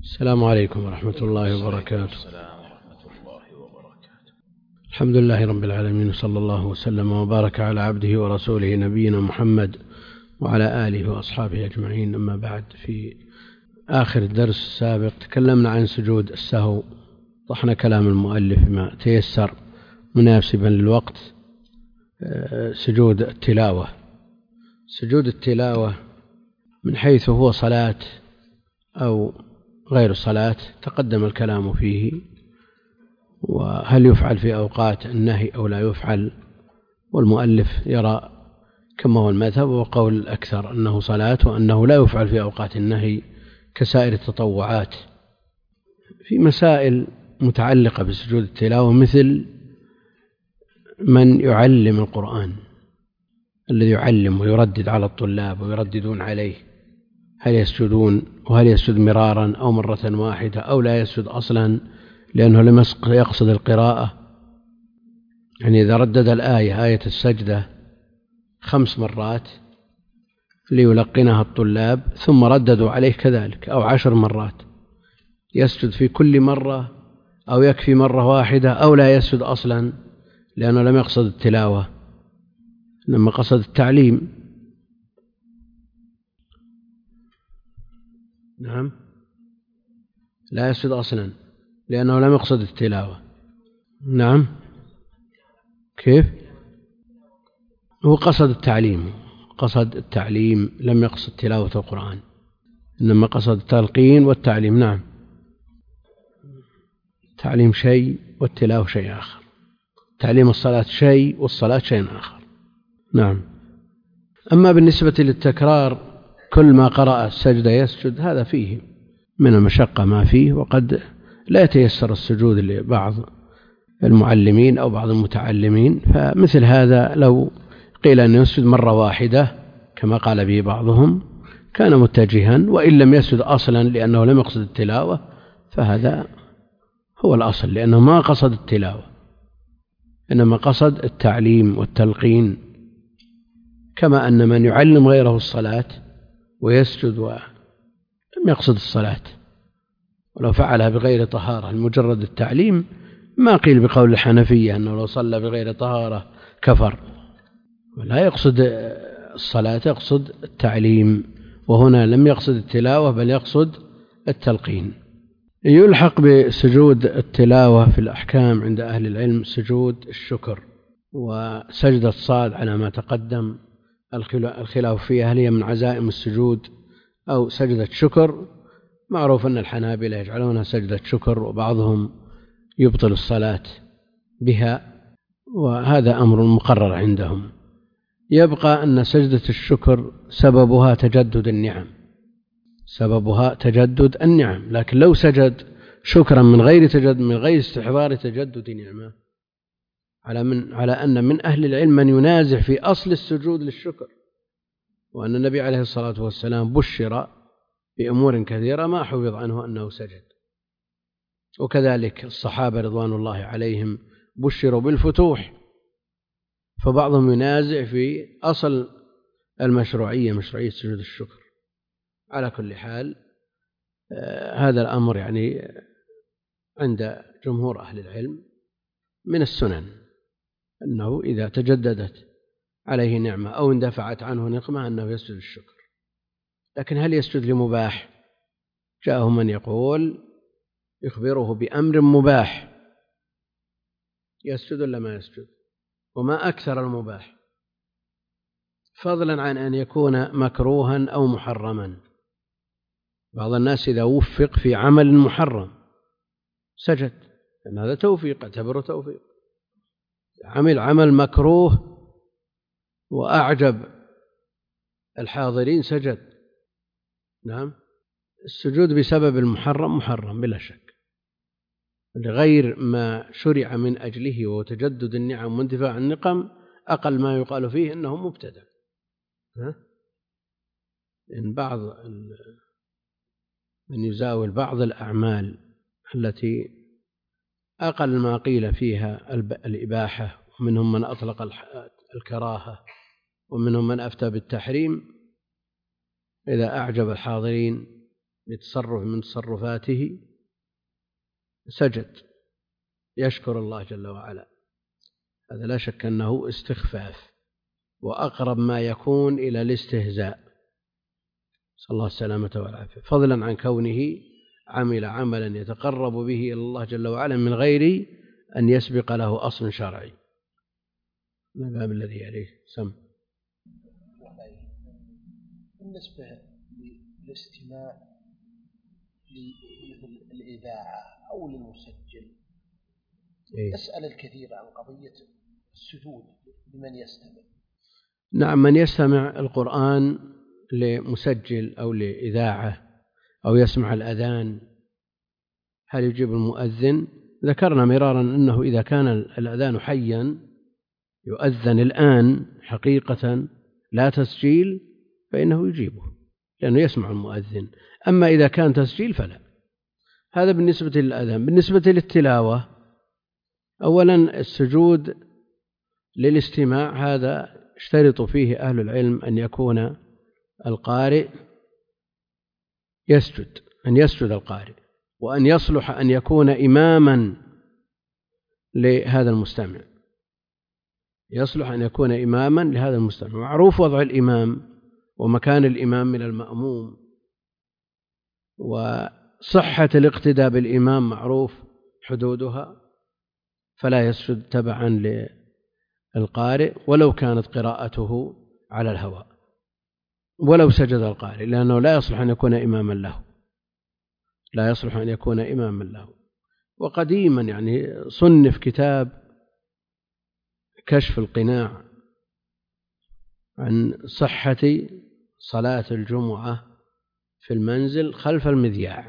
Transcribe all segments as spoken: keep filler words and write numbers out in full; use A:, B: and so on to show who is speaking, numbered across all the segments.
A: السلام عليكم ورحمة الله وبركاته. الحمد لله رب العالمين، صلى الله وسلم وبارك على عبده ورسوله نبينا محمد وعلى آله وأصحابه أجمعين. أما بعد، في آخر الدرس السابق تكلمنا عن سجود السهو، طحنا كلام المؤلف ما تيسر مناسبا للوقت. سجود التلاوة، سجود التلاوة من حيث هو صلاة أو غير صلاة تقدم الكلام فيه، وهل يفعل في أوقات النهي أو لا يفعل. والمؤلف يرى كما هو المذهب وقول الأكثر أنه صلاة، وأنه لا يفعل في أوقات النهي كسائر التطوعات. في مسائل متعلقة بسجود التلاوة، مثل من يعلم القرآن، الذي يعلم ويردد على الطلاب ويرددون عليه، هل يسجدون؟ وهل يسجد مرارا أو مرة واحدة أو لا يسجد أصلا لأنه لم يقصد القراءة؟ يعني إذا ردد الآية آية السجدة خمس مرات ليلقنها الطلاب ثم رددوا عليه كذلك، أو عشر مرات، يسجد في كل مرة أو يكفي مرة واحدة أو لا يسجد أصلا لأنه لم يقصد التلاوة لما قصد التعليم؟ نعم، لا يسجد أصلا لأنه لم يقصد التلاوة. نعم، كيف؟ هو قصد التعليم، قصد التعليم، لم يقصد تلاوة القرآن، إنما قصد التلقين والتعليم. نعم، تعليم شيء والتلاوة شيء آخر، تعليم الصلاة شيء والصلاة شيء آخر. نعم. أما بالنسبة للتكرار، كل ما قرأ السجدة يسجد، هذا فيه من المشقة ما فيه، وقد لا يتيسر السجود لبعض المعلمين أو بعض المتعلمين، فمثل هذا لو قيل أن يسجد مرة واحدة كما قال به بعضهم كان متجها، وإن لم يسجد أصلا لأنه لم يقصد التلاوة فهذا هو الأصل، لأنه ما قصد التلاوة إنما قصد التعليم والتلقين، كما أن من يعلم غيره الصلاة ويسجد ولم يقصد الصلاة ولو فعلها بغير طهارة لمجرد التعليم، ما قيل بقول الحنفية أنه لو صلى بغير طهارة كفر، ولا يقصد الصلاة، يقصد التعليم، وهنا لم يقصد التلاوة بل يقصد التلقين. يلحق بسجود التلاوة في الأحكام عند أهل العلم سجود الشكر وسجدة الصاد على ما تقدم. الخلاف فيها هل هي من عزائم السجود أو سجدة شكر. معروف أن الحنابلة يجعلونها سجدة شكر، وبعضهم يبطل الصلاة بها، وهذا أمر مقرر عندهم. يبقى أن سجدة الشكر سببها تجدد النعم، سببها تجدد النعم، لكن لو سجد شكرا من غير تجدد، من غير استحضار تجدد نعمة، على من على أن من أهل العلم من ينازع في أصل السجود للشكر، وأن النبي عليه الصلاة والسلام بشر بأمور كثيرة ما حفظ عنه أنه سجد، وكذلك الصحابة رضوان الله عليهم بشروا بالفتوح، فبعضهم ينازع في أصل المشروعية، مشروعية سجود الشكر. على كل حال آه هذا الأمر يعني عند جمهور أهل العلم من السنن، أنه إذا تجددت عليه نعمة أو اندفعت عنه نقمة أنه يسجد الشكر. لكن هل يسجد لمباح؟ جاءه من يقول يخبره بأمر مباح يسجد ولا ما يسجد؟ وما أكثر المباح، فضلا عن أن يكون مكروها أو محرما. بعض الناس إذا وفق في عمل محرم سجد، لأن هذا توفيق، اعتبره توفيق. عمل عمل مكروه وأعجب الحاضرين سجد. نعم، السجود بسبب المحرم محرم بلا شك، لغير ما شرع من أجله وتجدد النعم واندفاع النقم أقل ما يقال فيه أنه مبتدع. لأن بعض من يزاول بعض الأعمال التي أقل ما قيل فيها الإباحة، ومنهم من أطلق الكراهة، ومنهم من أفتى بالتحريم، إذا أعجب الحاضرين بتصرف من تصرفاته سجد يشكر الله جل وعلا، هذا لا شك أنه استخفاف وأقرب ما يكون إلى الاستهزاء، صلى الله السلامة والعافية، فضلا عن كونه عمل عملا يتقرب به إلى الله جل وعلا من غير أن يسبق له أصل شرعي. من الباب الذي يليه سم.
B: بالنسبة للاستماع لمثل الإذاعة أو للمسجل إيه؟ يسأل الكثير عن قضية السجود لمن يستمع.
A: نعم، من يستمع القرآن لمسجل أو لإذاعة أو يسمع الأذان هل يجيب المؤذن؟ ذكرنا مرارا أنه إذا كان الأذان حيا يؤذن الآن حقيقة لا تسجيل فإنه يجيبه لأنه يسمع المؤذن. أما إذا كان تسجيل فلا. هذا بالنسبة للأذان. بالنسبة للتلاوة، أولا السجود للاستماع هذا اشترط فيه أهل العلم أن يكون القارئ يسجد، أن يسجد القارئ، وأن يصلح أن يكون إماما لهذا المستمع، يصلح أن يكون إماما لهذا المستمع. معروف وضع الإمام ومكان الإمام من المأموم، وصحة الاقتداء بالإمام معروف حدودها، فلا يسجد تبعا للقارئ ولو كانت قراءته على الهواء، ولو سجد القارئ، لأنه لا يصلح أن يكون إماما له، لا يصلح أن يكون إماما له. وقديما يعني صنف كتاب كشف القناع عن صحة صلاة الجمعة في المنزل خلف المذياع،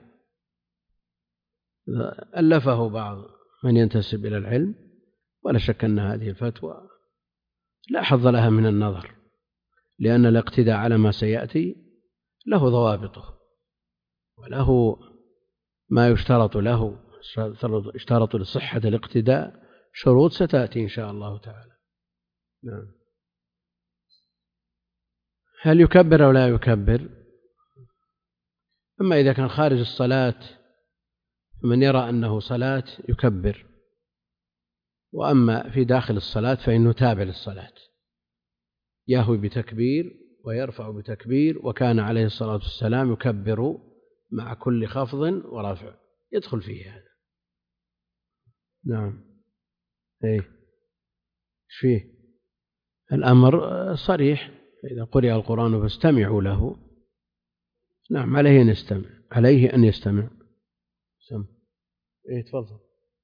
A: ألفه بعض من ينتسب إلى العلم، ولا شك أن هذه الفتوى لا حظ لها من النظر، لأن الاقتداء على ما سيأتي له ضوابطه وله ما يشترط له، اشترط لصحة الاقتداء شروط ستأتي إن شاء الله تعالى. نعم. هل يكبر أو لا يكبر؟ أما إذا كان خارج الصلاة فمن يرى أنه صلاة يكبر، وأما في داخل الصلاة فإنه تابع للصلاة، يهوي بتكبير ويرفع بتكبير، وكان عليه الصلاة والسلام يكبر مع كل خفض ورفع، يدخل فيه هذا. نعم. ايه ايش فيه؟ الأمر صريح، إذا قرئ القرآن فاستمعوا له. نعم، عليه أن يستمع، عليه أن يستمع. سم. ايه تفضل.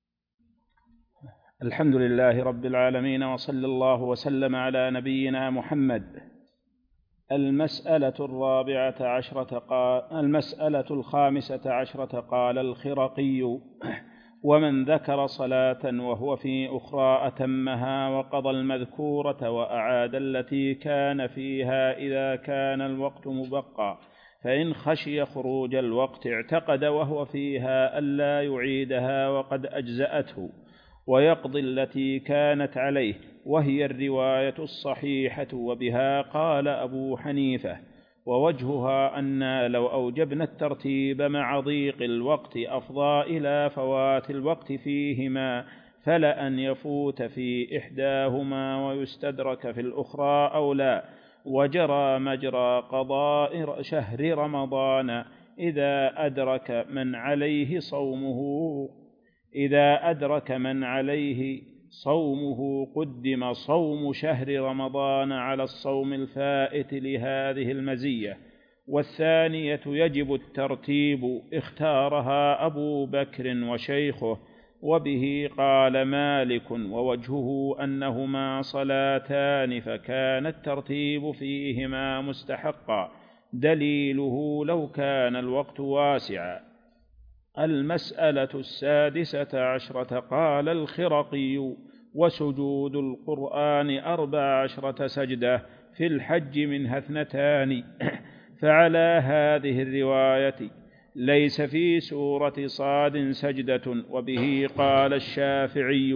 C: الحمد لله رب العالمين، وصلى الله وسلم على نبينا محمد. المسألة الرابعة عشرة قال المسألة الخامسة عشرة قال الخرقي: ومن ذكر صلاة وهو في أخرى أتمها وقضى المذكورة وأعاد التي كان فيها إذا كان الوقت مبقى، فإن خشي خروج الوقت اعتقد وهو فيها ألا يعيدها وقد أجزأته، ويقضي التي كانت عليه، وهي الرواية الصحيحة، وبها قال أبو حنيفة. ووجهها أن لو أوجبنا الترتيب مع ضيق الوقت أفضى إلى فوات الوقت فيهما، فلأن يفوت في إحداهما ويستدرك في الأخرى أو لا. وجرى مجرى قضاء شهر رمضان إذا أدرك من عليه صومه إذا أدرك من عليه صومه قدم صوم شهر رمضان على الصوم الفائت لهذه المزية. والثانية يجب الترتيب، اختارها أبو بكر وشيخه، وبه قال مالك، ووجهه أنهما صلاتان فكان الترتيب فيهما مستحقا، دليله لو كان الوقت واسعا. المسألة السادسة عشرة قال الخرقي: وسجود القرآن أربع عشرة سجدة، في الحج منها اثنتان. فعلى هذه الرواية ليس في سورة صاد سجدة، وبه قال الشافعي: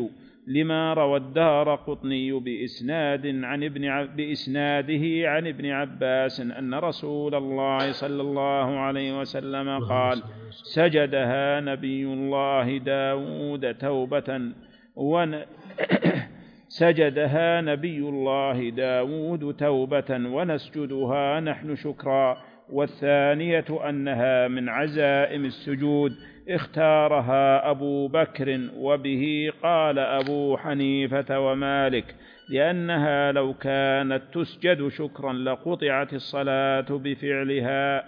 C: لما روى الدارقطني بإسناد عن ابن عب بإسناده عن ابن عباس أن رسول الله صلى الله عليه وسلم قال: سجدها نبي الله داود توبة ون سجدها نبي الله داود توبة ونسجدها نحن شكرا. والثانية أنها من عزائم السجود اختارها أبو بكر، وبه قال أبو حنيفة ومالك، لأنها لو كانت تسجد شكرا لقطعت الصلاة بفعلها.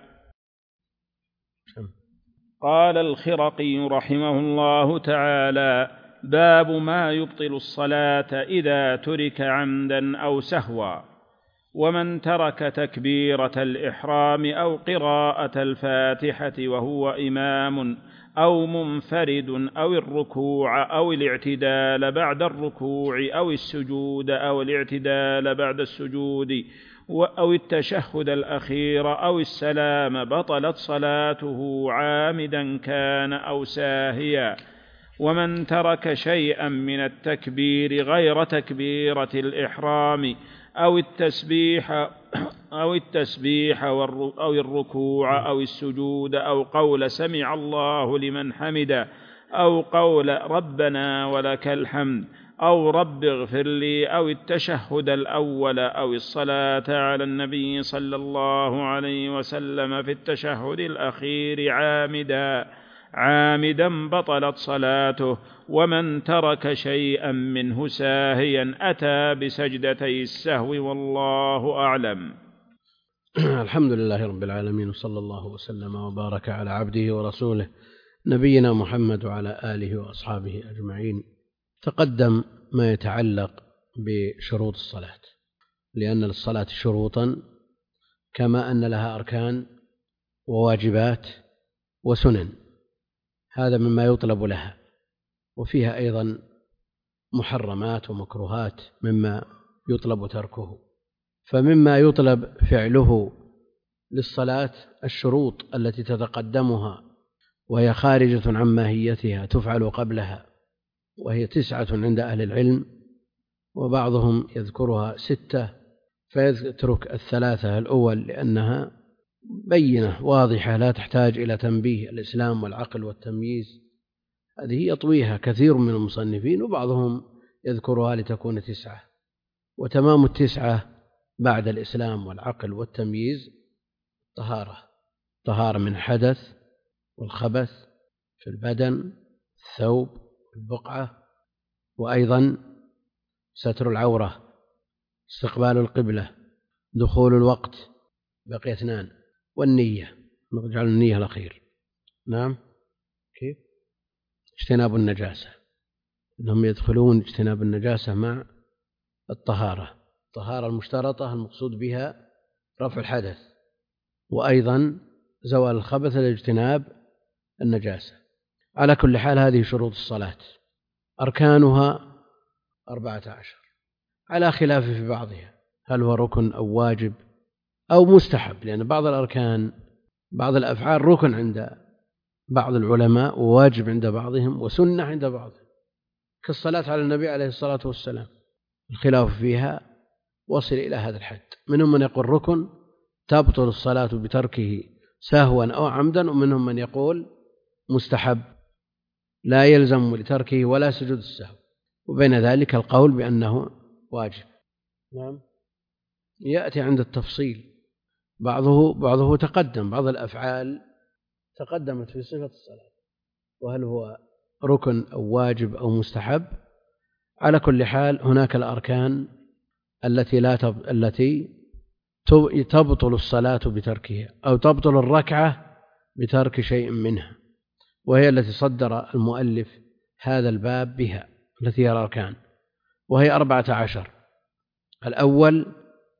C: قال الخرقي رحمه الله تعالى: باب ما يبطل الصلاة إذا ترك عمدا أو سهوا. ومن ترك تكبيرة الإحرام أو قراءة الفاتحة وهو إمام أو منفرد أو الركوع أو الاعتدال بعد الركوع أو السجود أو الاعتدال بعد السجود أو التشهد الأخير أو السلام بطلت صلاته عامدا كان أو ساهيا. ومن ترك شيئا من التكبير غير تكبيرة الإحرام أو التسبيح أو التسبيح أو الركوع أو السجود أو قول سمع الله لمن حمده أو قول ربنا ولك الحمد أو رب اغفر لي أو التشهد الأول أو الصلاة على النبي صلى الله عليه وسلم في التشهد الأخير عامدا عامدا بطلت صلاته. ومن ترك شيئا منه ساهيا أتى بسجدتي السهو، والله أعلم.
A: الحمد لله رب العالمين، وصلى الله وسلم وبارك على عبده ورسوله نبينا محمد وعلى آله وأصحابه أجمعين. تقدم ما يتعلق بشروط الصلاة، لأن للصلاة شروطا كما أن لها أركان وواجبات وسنن، هذا مما يطلب لها، وفيها أيضا محرمات ومكروهات مما يطلب تركه. فمما يطلب فعله للصلاة الشروط التي تتقدمها وهي خارجة عن ماهيتها تفعل قبلها، وهي تسعة عند أهل العلم، وبعضهم يذكرها ستة فيترك الثلاثة الأول لأنها بينة واضحة لا تحتاج إلى تنبيه، الإسلام والعقل والتمييز، هذه يطويها كثير من المصنفين، وبعضهم يذكرها لتكون تسعة. وتمام التسعة بعد الإسلام والعقل والتمييز طهارة، طهارة من الحدث والخبث في البدن، الثوب، البقعة، وأيضا ستر العورة، استقبال القبلة، دخول الوقت، بقي اثنان، والنية، نرجع للنية الأخير. نعم، كيف؟ اجتناب النجاسة، إنهم يدخلون اجتناب النجاسة مع الطهارة، الطهارة المشترطة المقصود بها رفع الحدث، وأيضا زوال الخبث لاجتناب النجاسة. على كل حال هذه شروط الصلاة، أركانها أربعة عشر على خلاف في بعضها، هل هو ركن أو واجب أو مستحب، لأن بعض الأركان بعض الأفعال ركن عند بعض العلماء وواجب عند بعضهم وسنة عند بعضهم، كالصلاة على النبي عليه الصلاة والسلام، الخلاف فيها وصل إلى هذا الحد، منهم من يقول ركن تبطل الصلاة بتركه سهوا أو عمدا، ومنهم من يقول مستحب لا يلزم لتركه ولا سجود السهو، وبين ذلك القول بأنه واجب. نعم، يأتي عند التفصيل، بعضه بعضه تقدم، بعض الأفعال تقدمت في صفة الصلاة، وهل هو ركن أو واجب أو مستحب. على كل حال هناك الأركان التي لا تب... التي تبطل الصلاة بتركها، أو تبطل الركعة بترك شيء منها، وهي التي صدر المؤلف هذا الباب بها، التي هي الأركان، وهي أربعة عشر. الأول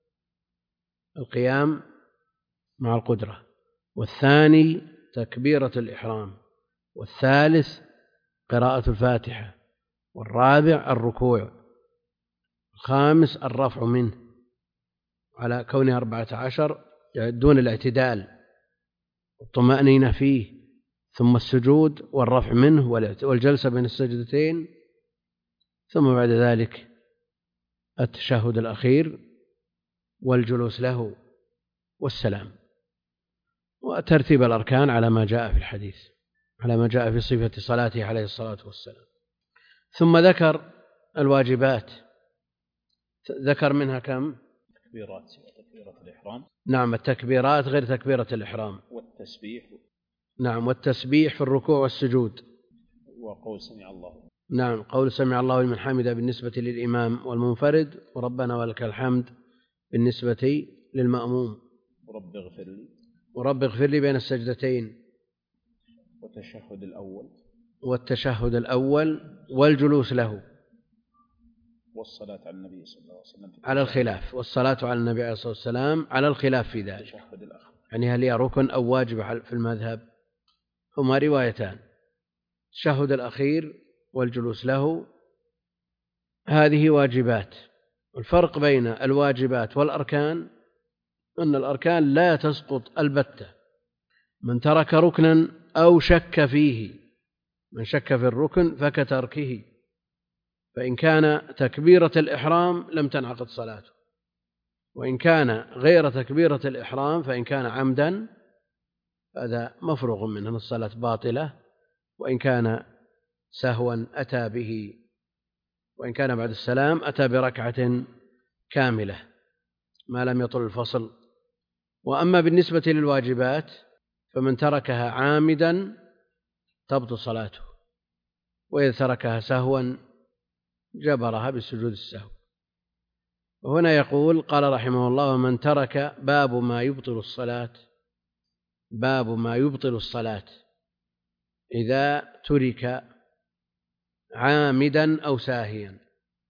A: القيام مع القدرة، والثاني تكبيرة الإحرام، والثالث قراءة الفاتحة، والرابع الركوع، الخامس الرفع منه على كونه أربعة عشر دون الاعتدال والطمأنينة فيه، ثم السجود والرفع منه والجلسة بين السجدتين ثم بعد ذلك التشهد الأخير والجلوس له والسلام، وترتيب الأركان على ما جاء في الحديث، على ما جاء في صفة صلاته عليه الصلاة والسلام. ثم ذكر الواجبات، ذكر منها كم؟
C: تكبيرات تكبيرة الإحرام.
A: نعم، التكبيرات غير تكبيرة الإحرام.
C: والتسبيح.
A: نعم، والتسبيح في الركوع والسجود.
C: وقول سمع الله.
A: نعم، قول سمع الله لمن حمده بالنسبة للإمام والمنفرد، وربنا ولك الحمد بالنسبة للمأموم.
C: ورب اغفر لي.
A: ورب اغفر لي بين السجدتين.
C: والتشهد الأول.
A: والتشهد الأول والجلوس له.
C: والصلاة على النبي صلى الله عليه وسلم
A: على الخلاف، والصلاة على النبي عليه الصلاة والسلام على الخلاف في ذلك.
C: التشهد الأخير
A: يعني هل هي ركن أو واجب في المذهب؟ هما روايتان: التشهد الأخير والجلوس له هذه واجبات. الفرق بين الواجبات والأركان أن الأركان لا تسقط البتة، من ترك ركنا أو شك فيه، من شك في الركن فكتركه، فإن كان تكبيرة الإحرام لم تنعقد صلاته، وإن كان غير تكبيرة الإحرام فإن كان عمدا هذا مفروغ منه، الصلاة باطلة، وإن كان سهوا أتى به، وإن كان بعد السلام أتى بركعة كاملة ما لم يطل الفصل. وأما بالنسبة للواجبات فمن تركها عامدا تبطل صلاته، وإذا تركها سهوا جبرها بسجود السهو. وهنا يقول قال رحمه الله: ومن ترك باب ما يبطل الصلاة، باب ما يبطل الصلاة إذا ترك عامدا أو ساهيا.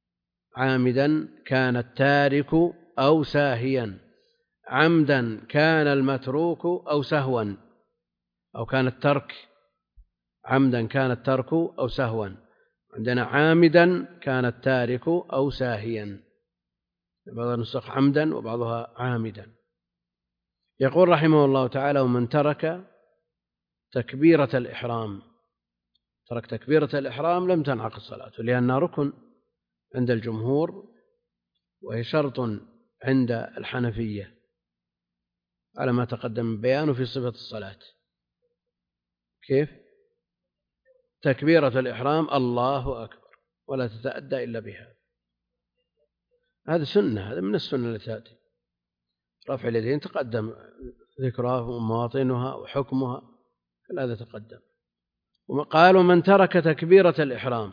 A: عامدا كان التارك أو ساهيا، عمدا كان المتروك أو سهوا، أو كان الترك عمدا كان الترك أو سهوا. عندنا عامدا كان التارك أو ساهيا، بعضها نسخ عمدا وبعضها عامدا. يقول رحمه الله تعالى: ومن ترك تكبيرة الإحرام، ترك تكبيرة الإحرام لم تنعقد صلاته، لأنها ركن عند الجمهور وهي شرط عند الحنفية على ما تقدم بيانه في صفة الصلاة. كيف؟ تكبيرة الإحرام الله أكبر، ولا تتأدى إلا بها. هذا سنة، هذا من السنة التي تأتي. رفع اليدين تقدم ذكرها ومواطنها وحكمها، هذا تقدم. وقال: ومن ترك تكبيرة الإحرام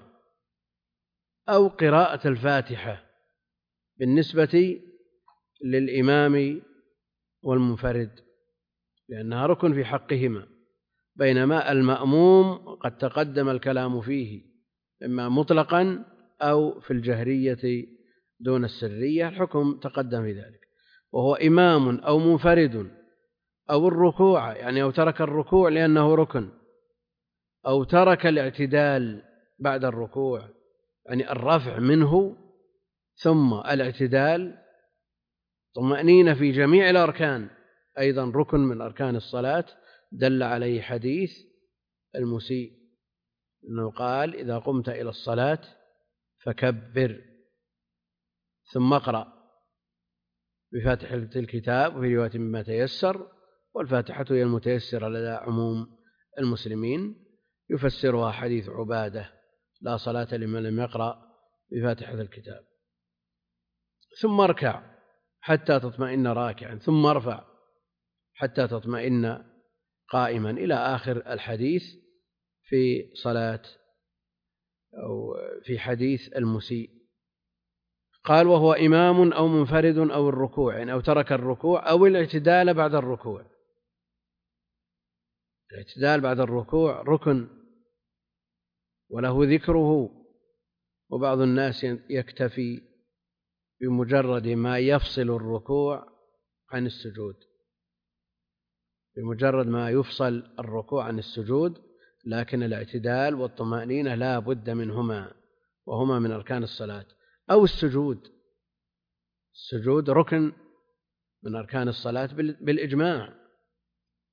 A: أو قراءة الفاتحة بالنسبة للإمام والمنفرد، لأنها ركن في حقهما، بينما المأموم قد تقدم الكلام فيه إما مطلقا أو في الجهرية دون السرية، الحكم تقدم في ذلك. وهو إمام أو منفرد أو الركوع، يعني أو ترك الركوع لأنه ركن، أو ترك الاعتدال بعد الركوع، يعني الرفع منه ثم الاعتدال، طمأنينة في جميع الأركان، أيضا ركن من أركان الصلاة، دل عليه حديث المسيء أنه قال: إذا قمت إلى الصلاة فكبر ثم اقرأ بفاتحة الكتاب، وفي رواية مما تيسر، والفاتحة هي المتيسرة لدى عموم المسلمين، يفسرها حديث عبادة: لا صلاة لمن لم يقرأ بفاتحة الكتاب. ثم اركع حتى تطمئن راكعا، ثم ارفع حتى تطمئن قائما، إلى آخر الحديث في صلاة أو في حديث المسيء. قال: وهو إمام أو منفرد أو الركوع، يعني أو ترك الركوع أو الاعتدال بعد الركوع. الاعتدال بعد الركوع ركن وله ذكره، وبعض الناس يكتفي بمجرد ما يفصل الركوع عن السجود، بمجرد ما يفصل الركوع عن السجود، لكن الاعتدال والطمأنينة لا بد منهما، وهما من أركان الصلاة. أو السجود، السجود ركن من أركان الصلاة بالإجماع،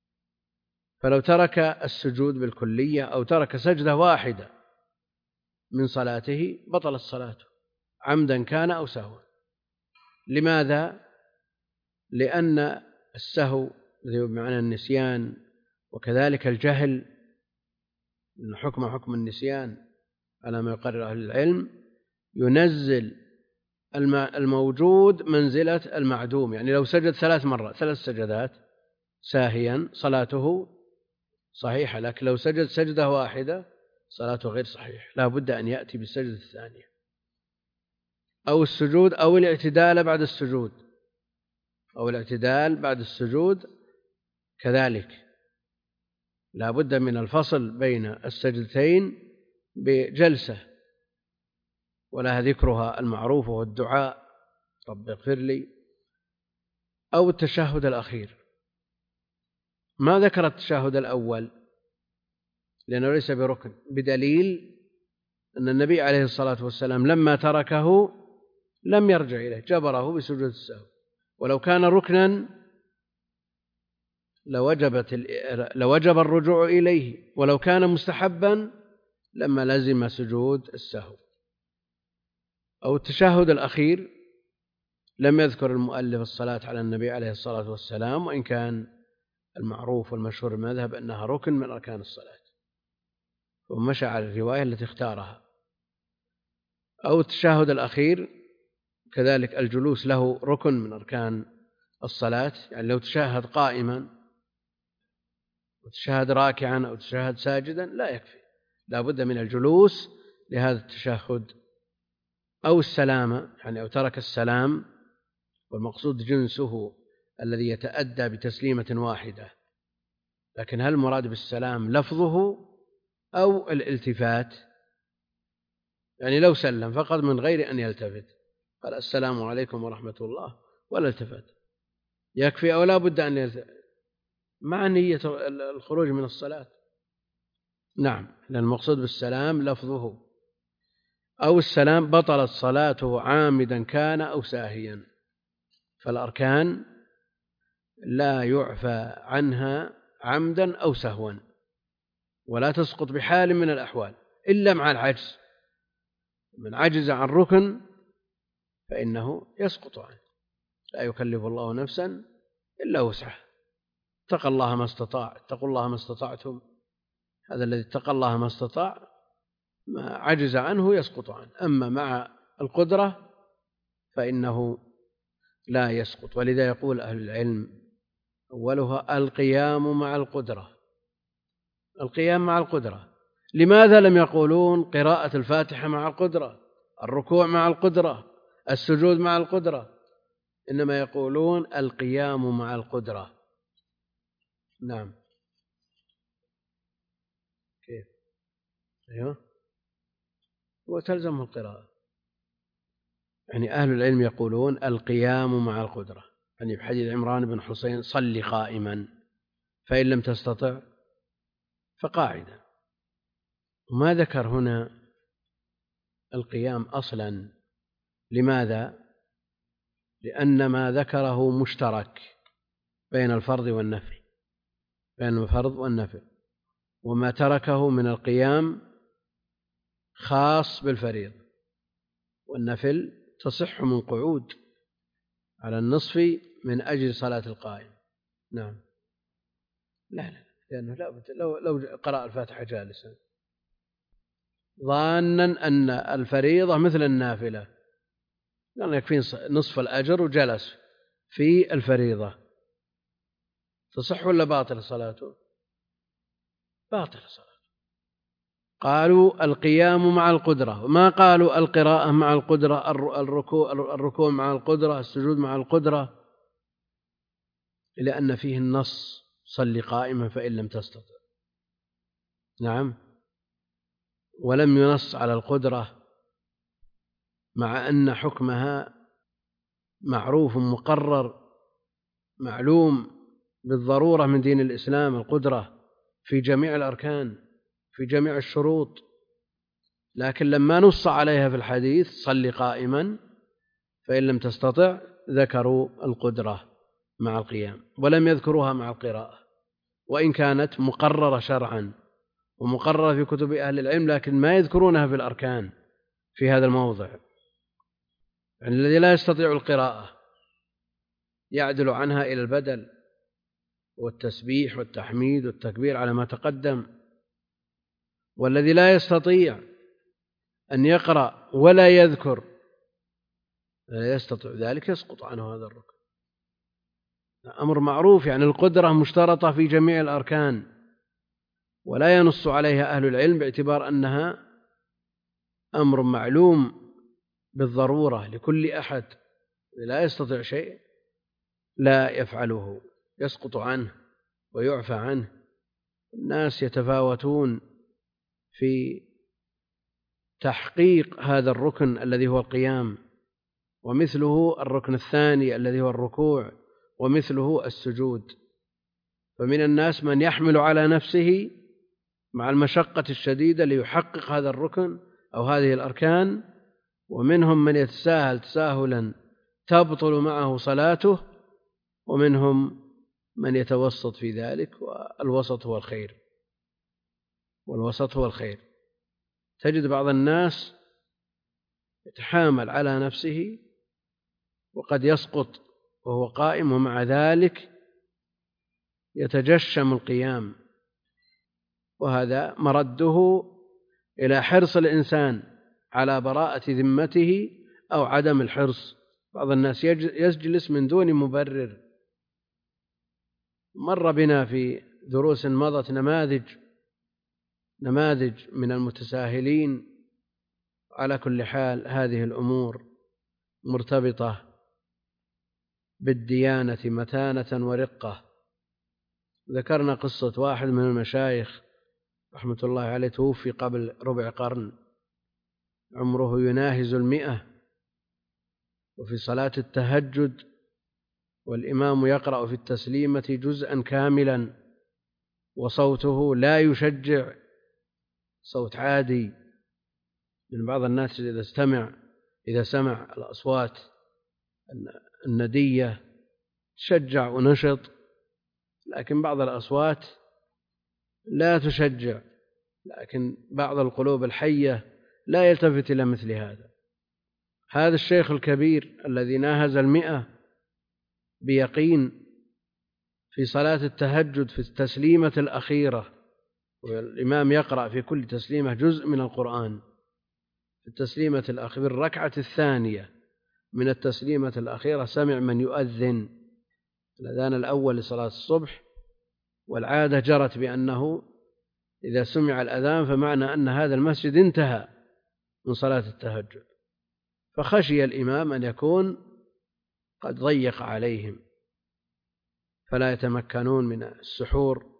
A: فلو ترك السجود بالكلية أو ترك سجدة واحدة من صلاته بطلت صلاته عمدا كان أو سهوا. لماذا؟ لأن السهو بمعنى النسيان وكذلك الجهل، إن حكم حكم النسيان على ما يقرر أهل العلم، ينزل الموجود منزلة المعدوم. يعني لو سجد ثلاث مرات ثلاث سجدات ساهيا صلاته صحيحة، لكن لو سجد سجدة واحدة صلاته غير صحيحة، لا بد أن يأتي بالسجدة الثانية أو السجود أو الاعتدال بعد السجود أو الاعتدال بعد السجود كذلك، لا بد من الفصل بين السجدتين بجلسة ولها ذكرها المعروف والدعاء رب اغفر لي، أو التشهد الأخير. ما ذكر التشهد الأول لأنه ليس بركن، بدليل أن النبي عليه الصلاة والسلام لما تركه لم يرجع إليه، جبره بسجود السهو، ولو كان ركنا لوجبت لوجب الرجوع إليه، ولو كان مستحبا لما لزم سجود السهو. أو التشهد الأخير لم يذكر المؤلف الصلاة على النبي عليه الصلاة والسلام، وإن كان المعروف والمشهور المذهب أنها ركن من أركان الصلاة، ومشى على الرواية التي اختارها. أو التشهد الأخير كذلك الجلوس له ركن من أركان الصلاة، يعني لو تشهد قائما وتشهد راكعا أو تشهد ساجدا لا يكفي، لا بد من الجلوس لهذا التشهد. أو السلام، يعني أو ترك السلام، والمقصود جنسه الذي يتأدى بتسليمة واحدة، لكن هل المراد بالسلام لفظه أو الالتفات؟ يعني لو سلم فقط من غير أن يلتفت، قال السلام عليكم ورحمة الله ولا التفت، يكفي أو لا بد أن يلتفت مع نية الخروج من الصلاة؟ نعم، لأن المقصود بالسلام لفظه. أو السلام بطلت صلاته عامدا كان أو ساهيا، فالأركان لا يعفى عنها عمدا أو سهوا، ولا تسقط بحال من الأحوال إلا مع العجز. من عجز عن ركن فإنه يسقط عنه، لا يكلف الله نفسا إلا وسعها، اتقوا الله ما استطاع، اتقوا الله ما استطعتم، هذا الذي اتقى الله ما استطاع ما عجز عنه يسقط عنه. أما مع القدرة فإنه لا يسقط. ولذا يقول أهل العلم أولها القيام مع القدرة، القيام مع القدرة. لماذا لم يقولون قراءة الفاتحة مع القدرة، الركوع مع القدرة، السجود مع القدرة؟ إنما يقولون القيام مع القدرة. نعم، كيف؟ أيوه، وتلزمه القراءة. يعني أهل العلم يقولون القيام مع القدرة، يعني في حديث عمران بن حسين صل قائما، فإن لم تستطع فقاعدا. وما ذكر هنا القيام أصلا، لماذا؟ لأن ما ذكره مشترك بين الفرض والنفل، بين الفرض والنفل، وما تركه من القيام خاص بالفريض، والنفل تصح من قعود على النصف من أجل صلاة القائم. نعم، لا لا لأنه لا لو لو قرأ الفاتحة جالسا ظانا أن الفريضة مثل النافلة، لأنه يكفي نصف الأجر وجلس في الفريضة، تصح ولا باطل صلاته؟ باطل صلاته. قالوا القيام مع القدرة، وما قالوا القراءة مع القدرة، الركوع الركوع مع القدرة، السجود مع القدرة، لأن فيه النص صل قائما فإن لم تستطع. نعم، ولم ينص على القدرة، مع أن حكمها معروف مقرر معلوم بالضرورة من دين الإسلام، القدرة في جميع الأركان في جميع الشروط، لكن لما نص عليها في الحديث صل قائما فإن لم تستطع ذكروا القدرة مع القيام، ولم يذكروها مع القراءة، وإن كانت مقررة شرعا ومقررة في كتب أهل العلم، لكن ما يذكرونها في الأركان في هذا الموضع. يعني الذي لا يستطيع القراءة يعدل عنها إلى البدل والتسبيح والتحميد والتكبير على ما تقدم، والذي لا يستطيع أن يقرأ ولا يذكر لا يستطيع ذلك يسقط عنه هذا الركن. أمر معروف، يعني القدرة مشترطة في جميع الأركان، ولا ينص عليها أهل العلم باعتبار أنها أمر معلوم بالضرورة لكل أحد، لا يستطيع شيء لا يفعله يسقط عنه ويعفى عنه. الناس يتفاوتون في تحقيق هذا الركن الذي هو القيام، ومثله الركن الثاني الذي هو الركوع، ومثله السجود. فمن الناس من يحمل على نفسه مع المشقة الشديدة ليحقق هذا الركن أو هذه الأركان، ومنهم من يتساهل تساهلا تبطل معه صلاته، ومنهم من يتوسط في ذلك، والوسط هو الخير والوسط هو الخير. تجد بعض الناس يتحامل على نفسه وقد يسقط وهو قائم، ومع ذلك يتجشم القيام، وهذا مرده إلى حرص الإنسان على براءة ذمته أو عدم الحرص. بعض الناس يجلس من دون مبرر. مر بنا في دروس مضت نماذج نماذج من المتساهلين. على كل حال هذه الأمور مرتبطة بالديانة متانة ورقة. ذكرنا قصة واحد من المشايخ رحمة الله عليه، توفي قبل ربع قرن، عمره يناهز المئة، وفي صلاة التهجد والإمام يقرأ في التسليمة جزءا كاملا، وصوته لا يشجع، صوت عادي. من بعض الناس إذا استمع إذا سمع الأصوات الندية تشجع ونشط، لكن بعض الأصوات لا تشجع، لكن بعض القلوب الحية لا يلتفت إلى مثل هذا. هذا الشيخ الكبير الذي ناهز المئة بيقين في صلاة التهجد في التسليمة الأخيرة، والإمام يقرأ في كل تسليمة جزء من القرآن، في التسليمة الأخيرة الركعة الثانية من التسليمة الأخيرة سمع من يؤذن الأذان الأول لصلاة الصبح، والعادة جرت بأنه إذا سمع الأذان فمعنى أن هذا المسجد انتهى من صلاة التهجد، فخشي الإمام أن يكون قد ضيق عليهم فلا يتمكنون من السحور،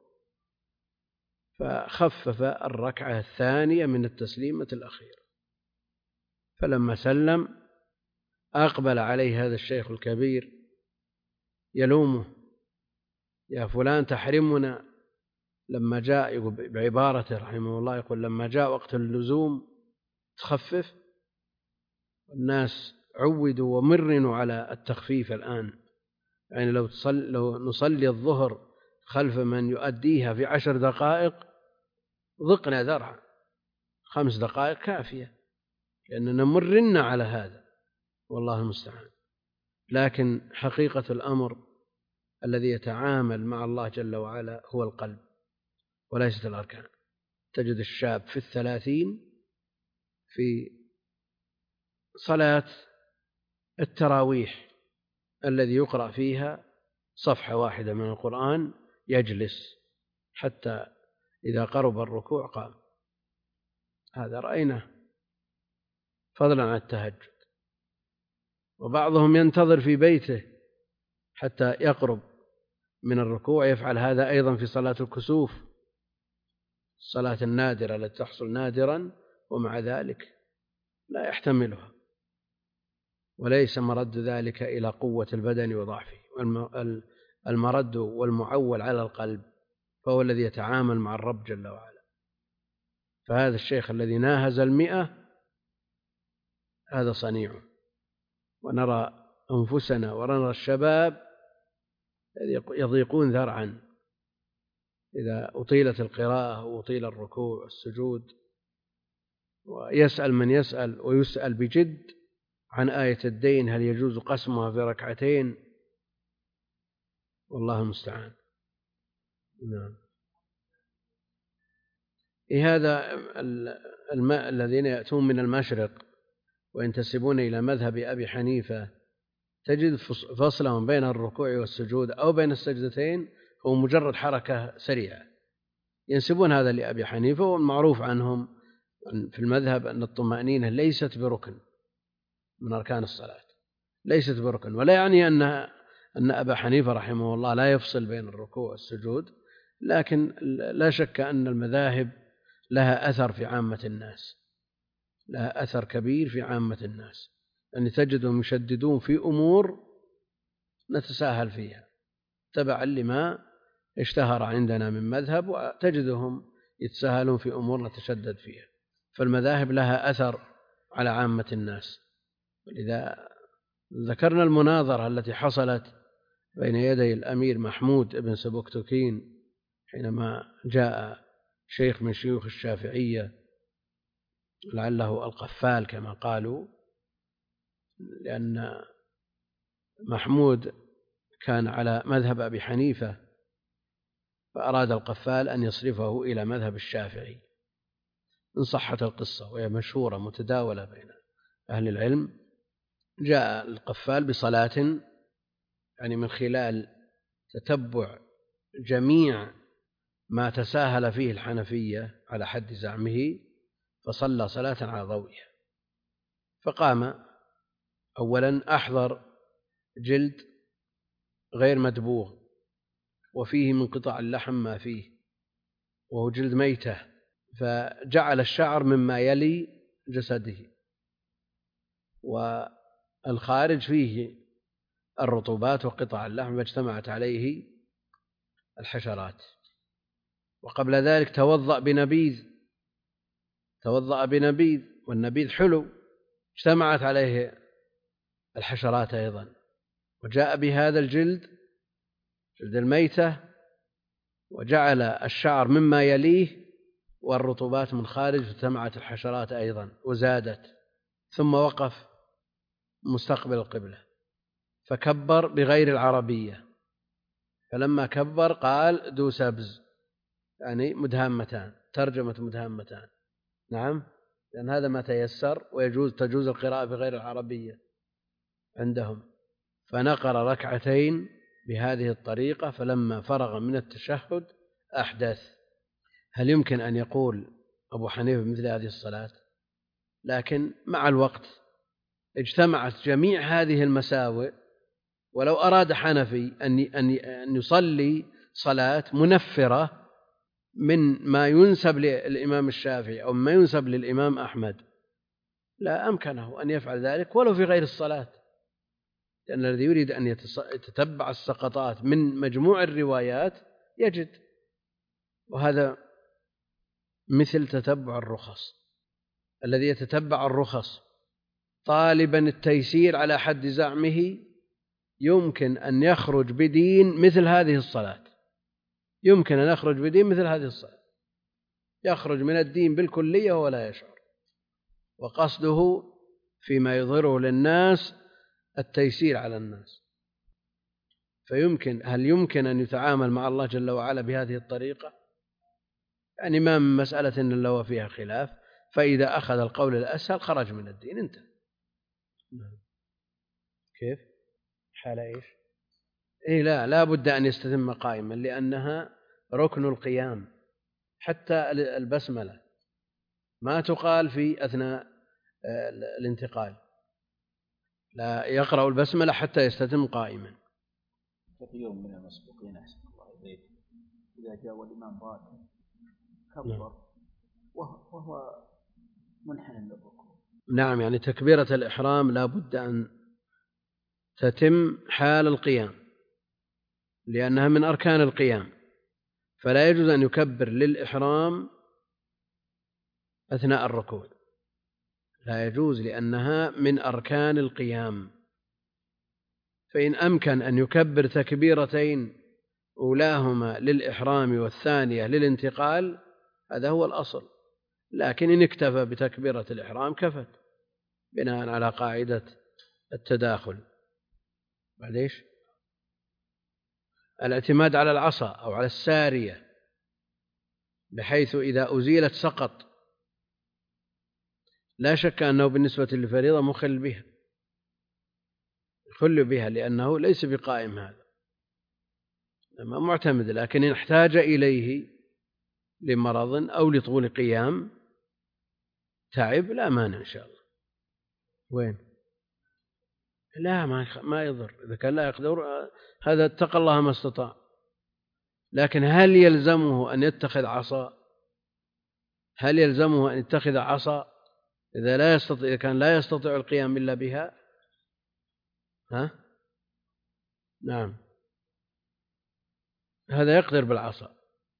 A: فخفف الركعة الثانية من التسليمة الأخيرة. فلما سلم أقبل عليه هذا الشيخ الكبير يلومه: يا فلان تحرمنا. لما جاء بعبارته رحمه الله يقول: لما جاء وقت اللزوم تخفف. الناس عودوا ومرنوا على التخفيف الآن، يعني لو, تصل لو نصلي الظهر خلف من يؤديها في عشر دقائق ضقنا ذرعا، خمس دقائق كافية، لأننا مرنا على هذا، والله المستعان. لكن حقيقة الأمر الذي يتعامل مع الله جل وعلا هو القلب وليست الأركان. تجد الشاب في الثلاثين في صلاة التراويح الذي يقرأ فيها صفحة واحدة من القرآن يجلس حتى إذا قرب الركوع قام. هذا رأيناه، فضلا عن التهجد. وبعضهم ينتظر في بيته حتى يقرب من الركوع، يفعل هذا أيضا في صلاة الكسوف، الصلاة النادرة التي تحصل نادرا، ومع ذلك لا يحتملها، وليس مرد ذلك إلى قوة البدن وضعفه، المرد والمعول على القلب، فهو الذي يتعامل مع الرب جل وعلا. فهذا الشيخ الذي ناهز المئة هذا صنيعه. ونرى أنفسنا ونرى الشباب يضيقون ذرعا إذا أطيلت القراءة وأطيل الركوع والسجود، ويسأل من يسأل ويسأل بجد عن آية الدين هل يجوز قسمها في ركعتين، والله المستعان. نعم. هذا الماء الذين يأتون من المشرق وينتسبون إلى مذهب أبي حنيفة تجد فصلهم بين الركوع والسجود أو بين السجدتين هو مجرد حركة سريعة، ينسبون هذا لأبي حنيفة. والمعروف عنهم في المذهب أن الطمأنينة ليست بركن من أركان الصلاة، ليست بركن، ولا يعني أن أن أبا حنيفة رحمه الله لا يفصل بين الركوع والسجود، لكن لا شك أن المذاهب لها أثر في عامة الناس، لها أثر كبير في عامة الناس، أن تجدهم يشددون في أمور نتساهل فيها تبعا لما اشتهر عندنا من مذهب، وتجدهم يتساهلون في أمور نتشدد فيها. فالمذاهب لها أثر على عامة الناس. ولذا ذكرنا المناظرة التي حصلت بين يدي الأمير محمود بن سبكتكين حينما جاء شيخ من شيوخ الشافعية لعله القفال كما قالوا، لأن محمود كان على مذهب أبي حنيفة فأراد القفال أن يصرفه إلى مذهب الشافعي، إن صحت القصة وهي مشهورة متداولة بين أهل العلم. جاء القفال بصلاة يعني من خلال تتبع جميع ما تساهل فيه الحنفية على حد زعمه، فصلى صلاة على ضوئها. فقام أولا أحضر جلد غير مدبوغ وفيه من قطع اللحم ما فيه، وهو جلد ميتة، فجعل الشعر مما يلي جسده، والخارج فيه الرطوبات وقطع اللحم فاجتمعت عليه الحشرات. وقبل ذلك توضأ بنبيذ توضأ بنبيذ والنبيذ حلو، اجتمعت عليه الحشرات أيضا. وجاء بهذا الجلد جلد الميتة وجعل الشعر مما يليه والرطوبات من خارج، فاجتمعت الحشرات أيضا وزادت. ثم وقف مستقبل القبلة فكبر بغير العربية، فلما كبر قال ذو سبز، يعني مدهامتان، ترجمة مدهامتان. نعم، لأن هذا ما تيسر، ويجوز تجوز القراءة بغير العربية عندهم. فنقر ركعتين بهذه الطريقة، فلما فرغ من التشهد أحدث. هل يمكن أن يقول أبو حنيفة مثل هذه الصلاة؟ لكن مع الوقت اجتمعت جميع هذه المساوئ، ولو أراد حنفي أن يصلي صلاة منفرة من ما ينسب للإمام الشافعي أو ما ينسب للإمام أحمد لا أمكنه أن يفعل ذلك ولو في غير الصلاة، لأن الذي يريد أن يتتبع السقطات من مجموع الروايات يجد. وهذا مثل تتبع الرخص، الذي يتتبع الرخص طالبا التيسير على حد زعمه يمكن أن يخرج بدين مثل هذه الصلاة، يمكن أن يخرج بدين مثل هذه الصلاة، يخرج من الدين بالكلية ولا يشعر، وقصده فيما يظهره للناس التيسير على الناس. فيمكن هل يمكن أن يتعامل مع الله جل وعلا بهذه الطريقة؟ يعني ما من مسألة إلا وفيها خلاف، فإذا أخذ القول الأسهل خرج من الدين انتهى. كيف؟ حال إيش؟ إيه لا لا بد أن يستتم قائما، لأنها ركن القيام. حتى البسملة ما تقال في أثناء الانتقال، لا يقرأ البسملة حتى يستتم قائما.
D: كثير من المسبوقين أحسن الله إليك إذا جاء الإمام راكع كبر وهو منحنى للركوع.
A: نعم، يعني تكبيرة الإحرام لا بد أن تتم حال القيام، لأنها من أركان القيام، فلا يجوز أن يكبر للإحرام أثناء الركوع، لا يجوز، لأنها من أركان القيام. فإن أمكن أن يكبر تكبيرتين أولاهما للإحرام والثانية للانتقال هذا هو الأصل، لكن إن اكتفى بتكبيرة الإحرام كفت بناء على قاعدة التداخل. بعد إيش؟ الاعتماد على العصا أو على السارية بحيث إذا أزيلت سقط، لا شك أنه بالنسبة للفريضة مخل بها يخل بها لأنه ليس بقائم، هذا لما معتمد، لكن إن احتاج إليه لمرض أو لطول قيام تعب لا مانع إن شاء الله. وين؟ لا ما ما يضر إذا كان لا يقدر، هذا اتقى الله ما استطاع. لكن هل يلزمه أن يتخذ عصا؟ هل يلزمه أن يتخذ عصا إذا لا يستطيع، إذا كان لا يستطيع القيام إلا بها؟ ها؟ نعم، هذا يقدر بالعصا،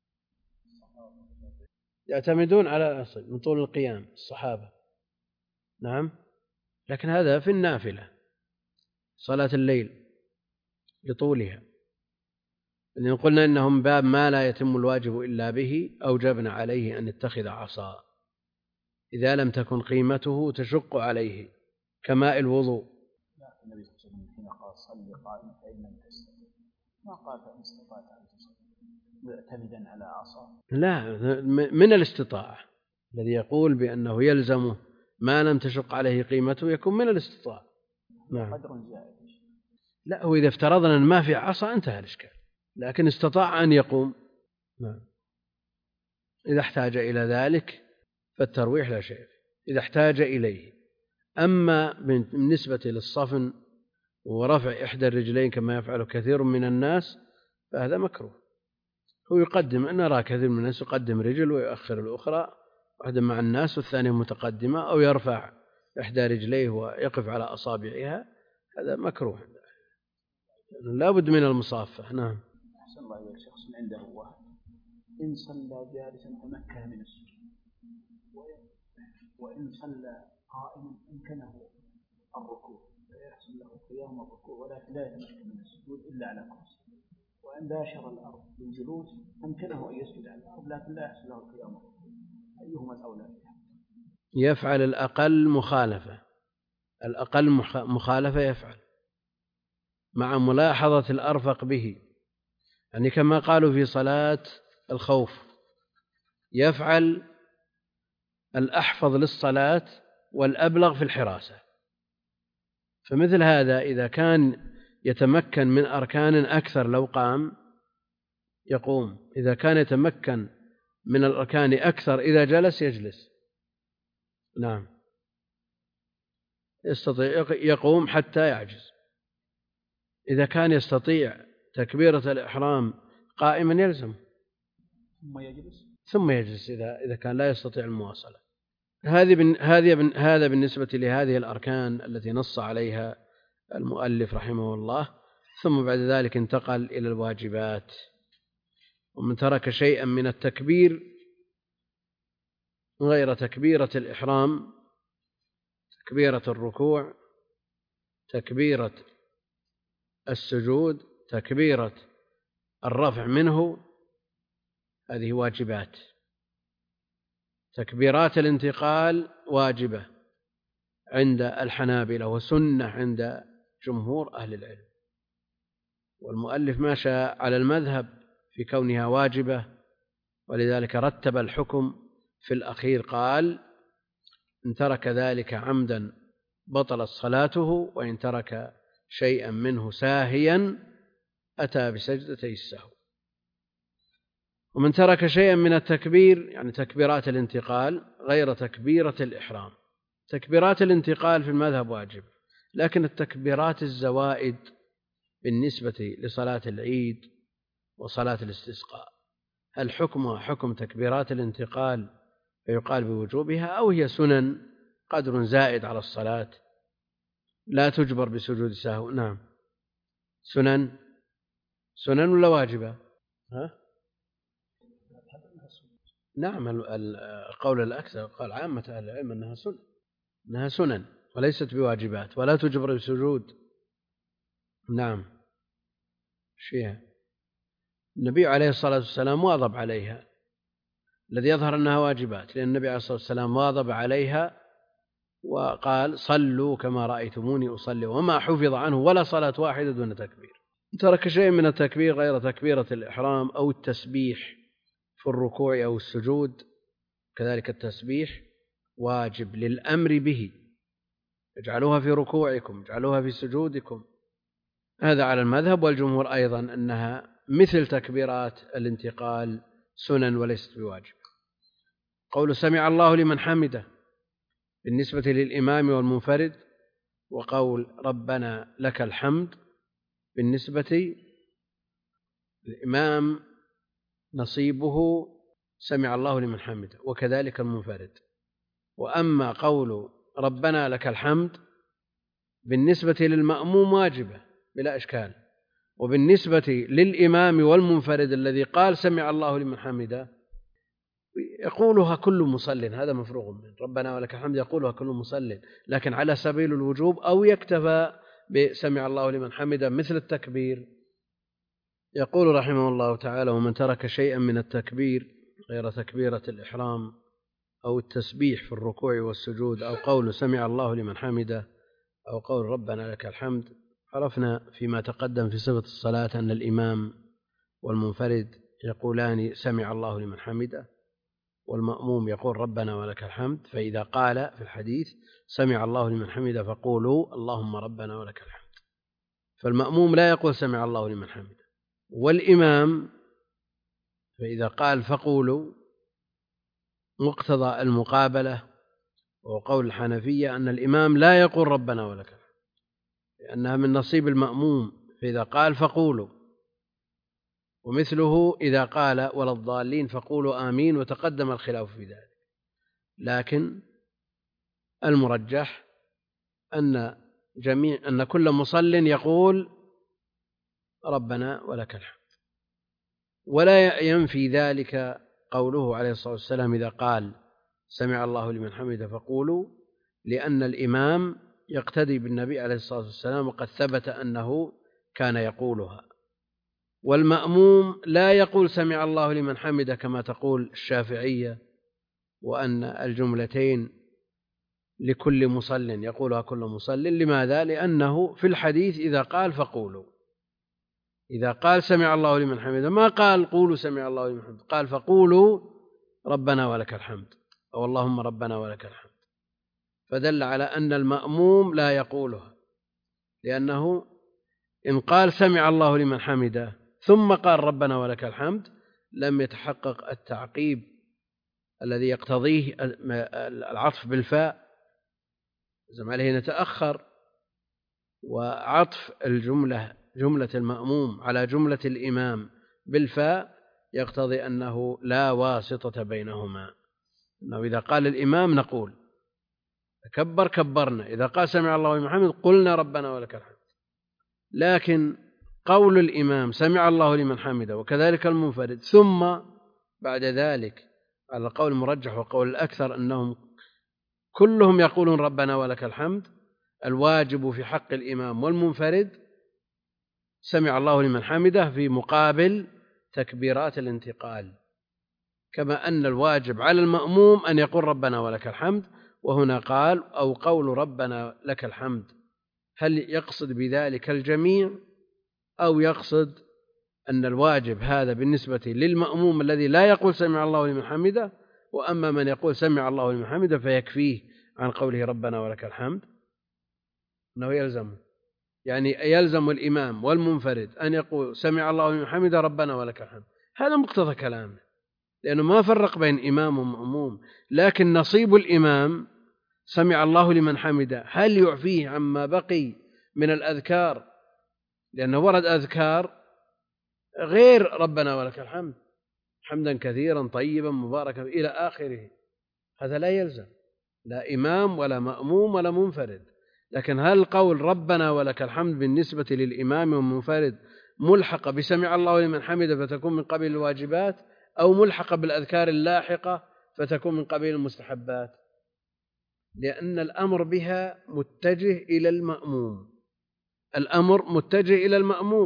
A: يعتمدون على الأصل من طول القيام الصحابة. نعم، لكن هذا في النافلة صلاة الليل لطولها، لأن قلنا إنهم باب ما لا يتم الواجب إلا به أوجبنا عليه أن يتخذ عصا إذا لم تكن قيمته تشق عليه كماء الوضوء.
D: النبي صلى الله عليه وسلم حين قال صل قائما فإن لم تستطع، ما قال فإن استطعت أن تصلي معتمدا على عصا.
A: لا، من الاستطاعة الذي يقول بأنه يلزمه ما لم تشق عليه قيمته يكون من الاستطاعة. نعم.
D: قدر زائد.
A: لا، هو إذا افترضنا أن ما في عصا انتهى الإشكال، لكن استطاع أن يقوم. نعم. إذا احتاج إلى ذلك فالترويح لا شيء إذا احتاج إليه. أما بالنسبة للصفن ورفع إحدى الرجلين كما يفعل كثير من الناس فهذا مكروه. هو يقدم، أنا أرى كثير من الناس يقدم رجل ويؤخر الأخرى، واحدة مع الناس والثانية متقدمة، أو يرفع إحدى رجليه ويقف على أصابعها، هذا مكروه، لا بد من المصافة. نعم.
D: أحسن الله إليك. شخص عنده واحد إن صلى جالسا تمكن من السجود، وإن صلى قائما أمكنه الركوع فيحصل له قيام الركوع، ولكن لا يتمكن من السجود إلا على كرسي، وإن باشر الأرض بالجلوس أمكنه أن يسجد على الأرض لكن لا يحصل له قيام الركوع، أيهما الأولى؟
A: يفعل الأقل مخالفة، الأقل مخالفة يفعل مع ملاحظة الأرفق به، يعني كما قالوا في صلاة الخوف يفعل الأحفظ للصلاة والأبلغ في الحراسة. فمثل هذا إذا كان يتمكن من أركان أكثر لو قام يقوم، إذا كان يتمكن من الأركان أكثر إذا جلس يجلس. نعم، يستطيع يقوم حتى يعجز. إذا كان يستطيع تكبيرة الإحرام قائما يلزم
D: ثم يجلس
A: ثم يجلس إذا إذا كان لا يستطيع المواصلة. هذه هذه هذا بالنسبة لهذه الأركان التي نص عليها المؤلف رحمه الله. ثم بعد ذلك انتقل إلى الواجبات. ومن ترك شيئا من التكبير غير تكبيرة الإحرام، تكبيرة الركوع، تكبيرة السجود، تكبيرة الرفع منه، هذه واجبات. تكبيرات الانتقال واجبة عند الحنابلة وسنة عند جمهور أهل العلم، والمؤلف ماشى على المذهب في كونها واجبة، ولذلك رتب الحكم في الأخير قال إن ترك ذلك عمدا بطلت صلاته، وإن ترك شيئا منه ساهيا أتى بسجدتي السهو. ومن ترك شيئا من التكبير يعني تكبيرات الانتقال غير تكبيرة الإحرام. تكبيرات الانتقال في المذهب واجب، لكن التكبيرات الزوائد بالنسبة لصلاة العيد وصلاة الاستسقاء هل حكمها حكم تكبيرات الانتقال فيقال بوجوبها، أو هي سنن قدر زائد على الصلاة لا تجبر بسجود سهو؟ نعم، سنن سنن ولا واجبة؟ ها؟ نعم، القول الأكثر قال عامة أهل العلم أنها سنن، أنها سنن وليست بواجبات ولا تجبر بسجود. نعم، شيئا النبي عليه الصلاة والسلام واظب عليها، الذي يظهر أنها واجبات، لأن النبي عليه الصلاة والسلام واظب عليها وقال صلوا كما رأيتموني أصلي، وما حفظ عنه ولا صلاة واحدة دون تكبير. ترك شيء من التكبير غير تكبيرة الإحرام أو التسبيح في الركوع أو السجود، كذلك التسبيح واجب للأمر به، اجعلوها في ركوعكم، اجعلوها في سجودكم. هذا على المذهب، والجمهور أيضا أنها مثل تكبيرات الانتقال سنن وليست بواجب. قول سمع الله لمن حمده بالنسبة للإمام والمنفرد، وقول ربنا لك الحمد بالنسبة للإمام نصيبه سمع الله لمن حمده، وكذلك المنفرد. وأما قول ربنا لك الحمد بالنسبة للمأموم واجبة بلا إشكال، وبالنسبة للإمام والمنفرد الذي قال سمع الله لمن حمده يقولها كل مصل، هذا مفروغ منه. ربنا ولك الحمد يقولها كل مصل، لكن على سبيل الوجوب، أو يكتفى بسمع الله لمن حمده مثل التكبير. يقول رحمه الله تعالى: ومن ترك شيئا من التكبير غير تكبيرة الإحرام أو التسبيح في الركوع والسجود أو قول سمع الله لمن حمده أو قول ربنا لك الحمد. عرفنا فيما تقدم في صفة الصلاة أن الإمام والمنفرد يقولان سمع الله لمن حمده، والمأموم يقول ربنا ولك الحمد. فإذا قال في الحديث سمع الله لمن حمده فقولوا اللهم ربنا ولك الحمد، فالمأموم لا يقول سمع الله لمن حمده. والإمام فإذا قال فقولوا مقتضى المقابلة وقول الحنفية أن الإمام لا يقول ربنا ولك الحمد لأنها من نصيب المأموم، فإذا قال فقولوا، ومثله إذا قال ولا الضالين فقولوا آمين، وتقدم الخلاف في ذلك. لكن المرجح أن جميع أن كل مصل يقول ربنا ولك الحمد، ولا ينفي ذلك قوله عليه الصلاة والسلام إذا قال سمع الله لمن حمده فقولوا، لأن الإمام يقتدي بالنبي عليه الصلاة والسلام وقد ثبت أنه كان يقولها، والمأموم لا يقول سمع الله لمن حمده كما تقول الشافعية، وأن الجملتين لكل مصل يقولها كل مصل. لماذا؟ لأنه في الحديث إذا قال فقولوا، إذا قال سمع الله لمن حمده ما قال قولوا سمع الله لمن حمده، قال فقولوا ربنا ولك الحمد أو اللهم ربنا ولك الحمد، فدل على أن المأموم لا يقولها، لأنه إن قال سمع الله لمن حمده ثم قال ربنا ولك الحمد لم يتحقق التعقيب الذي يقتضيه العطف بالفاء، لازم عليه نتأخر، وعطف الجملة جملة المأموم على جملة الإمام بالفاء يقتضي أنه لا واسطة بينهما، أنه إذا قال الإمام نقول كبر كبرنا، إذا قال سمع الله لمن حمده قلنا ربنا ولك الحمد. لكن قول الإمام سمع الله لمن حمده وكذلك المنفرد ثم بعد ذلك على القول المرجح وقول الأكثر أنهم كلهم يقولون ربنا ولك الحمد، الواجب في حق الإمام والمنفرد سمع الله لمن حمده في مقابل تكبيرات الانتقال، كما أن الواجب على المأموم أن يقول ربنا ولك الحمد. وهنا قال أو قول ربنا لك الحمد، هل يقصد بذلك الجميع أو يقصد أن الواجب هذا بالنسبة للمأموم الذي لا يقول سمع الله لمن حمده، وأما من يقول سمع الله لمن حمده فيكفيه عن قوله ربنا ولك الحمد أنه يلزم، يعني يلزم الإمام والمنفرد أن يقول سمع الله لمن حمده ربنا ولك الحمد، هذا مقتضى كلامه، لأنه ما فرق بين إمام ومأموم. لكن نصيب الإمام سمع الله لمن حمده هل يعفيه عما بقي من الأذكار؟ لأنه ورد أذكار غير ربنا ولك الحمد، حمدا كثيرا طيبا مباركا إلى آخره، هذا لا يلزم لا إمام ولا مأموم ولا منفرد. لكن هل قول ربنا ولك الحمد بالنسبة للإمام والمنفرد ملحقة بسمع الله لمن حمده فتكون من قبيل الواجبات، أو ملحقة بالأذكار اللاحقة فتكون من قبيل المستحبات؟ لأن الأمر بها متجه إلى المأموم، الأمر متجه إلى المأموم،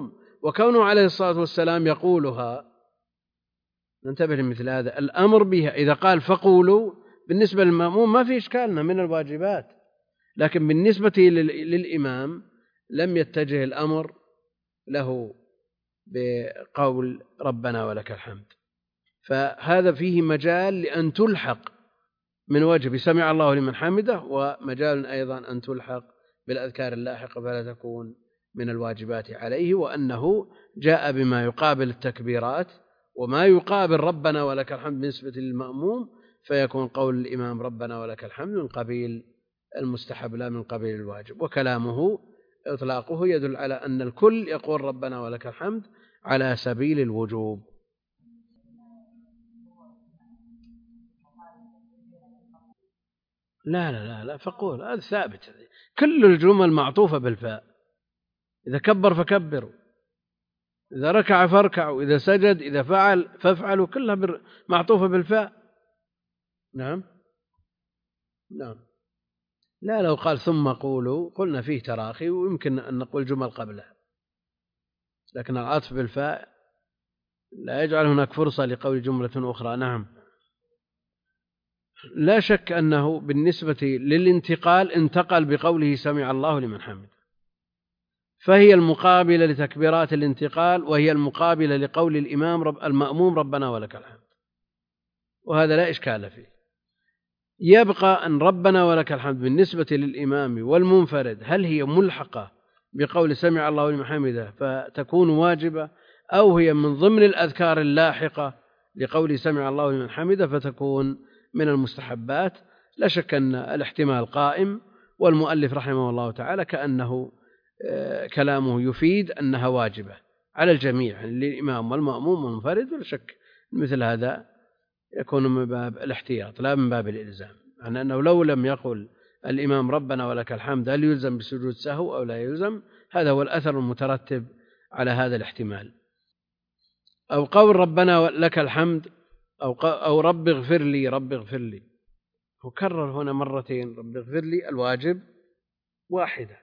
A: وكونه عليه الصلاة والسلام يقولها، ننتبه لمثل هذا الأمر بها. إذا قال فقولوا بالنسبة للمأموم ما في إشكالنا من الواجبات، لكن بالنسبة للإمام لم يتجه الأمر له بقول ربنا ولك الحمد، فهذا فيه مجال لأن تلحق من وجه سمع الله لمن حمده، ومجال أيضا أن تلحق بالأذكار اللاحقة فلا تكون من الواجبات عليه، وأنه جاء بما يقابل التكبيرات وما يقابل ربنا ولك الحمد بالنسبة للمأموم، فيكون قول الإمام ربنا ولك الحمد من قبيل المستحب لا من قبيل الواجب. وكلامه إطلاقه يدل على أن الكل يقول ربنا ولك الحمد على سبيل الوجوب. لا لا لا لا فقول هذا ثابت، كل الجمل معطوفة بالفاء، إذا كبر فكبروا، إذا ركع فاركعوا، إذا سجد إذا فعل فافعلوا، كلها معطوفة بالفاء. نعم نعم. لا لو قال ثم قولوا قلنا فيه تراخي ويمكن أن نقول جمل قبلها، لكن العطف بالفاء لا يجعل هناك فرصة لقول جملة أخرى. نعم. لا شك أنه بالنسبة للانتقال انتقل بقوله سمع الله لمن حمده، فهي المقابلة لتكبيرات الانتقال، وهي المقابلة لقول الإمام رب المأموم ربنا ولك الحمد، وهذا لا إشكال فيه. يبقى أن ربنا ولك الحمد بالنسبة للإمام والمنفرد هل هي ملحقة بقول سمع الله لمن حمده فتكون واجبة، أو هي من ضمن الأذكار اللاحقة لقول سمع الله لمن حمده فتكون من المستحبات؟ لا شك أن الاحتمال قائم، والمؤلف رحمه الله تعالى كأنه كلامه يفيد أنها واجبة على الجميع للإمام والمأموم والمنفرد، ولا شك مثل هذا يكون من باب الاحتياط لا من باب الإلزام، يعني أنه لو لم يقل الإمام ربنا ولك الحمد هل يلزم بسجود سهو أو لا يلزم، هذا هو الأثر المترتب على هذا الاحتمال. أو قول ربنا لك الحمد أو, أو رب اغفر لي رب اغفر لي، وكرر هنا مرتين رب اغفر لي، الواجب واحدة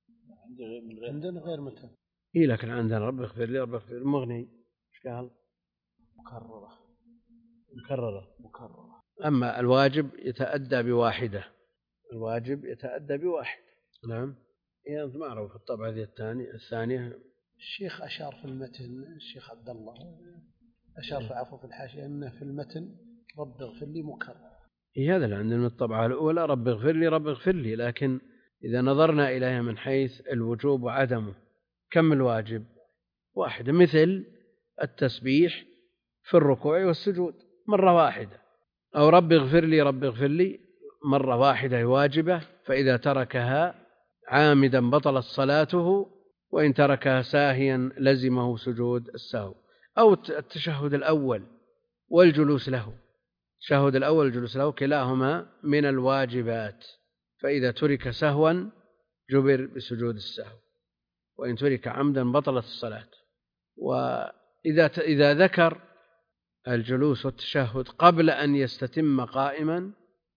B: عندنا غير متى
A: إيه، لكن عندنا رب اغفر لي رب اغفر لي مغني إيش قال
B: مكررة
A: مكررة
B: مكررة.
A: أما الواجب يتأدى بواحدة، الواجب يتأدى بواحد. نعم. إيه أنت ما أعرف في الطبعة ذي الثانية الثانية
B: الشيخ أشار في المتن، الشيخ عبد الله أشار في عفو في الحاشية أنه في المتن رب اغفر لي مكرر.
A: إيه هذا اللي عندنا الطبعة الأولى رب اغفر لي رب اغفر لي، لكن إذا نظرنا إليها من حيث الوجوب وعدمه كم الواجب؟ واحد، مثل التسبيح في الركوع والسجود مرة واحدة، أو رب اغفر لي رب اغفر لي مرة واحدة واجبة، فإذا تركها عامدا بطلت صلاته، وإن تركها ساهيا لزمه سجود السهو. أو التشهد الأول والجلوس له، التشهد الأول والجلوس له كلاهما من الواجبات، فإذا ترك سهوا جبر بسجود السهو، وإن ترك عمدا بطلت الصلاة. وإذا إذا ذكر الجلوس والتشهد قبل أن يستتم قائما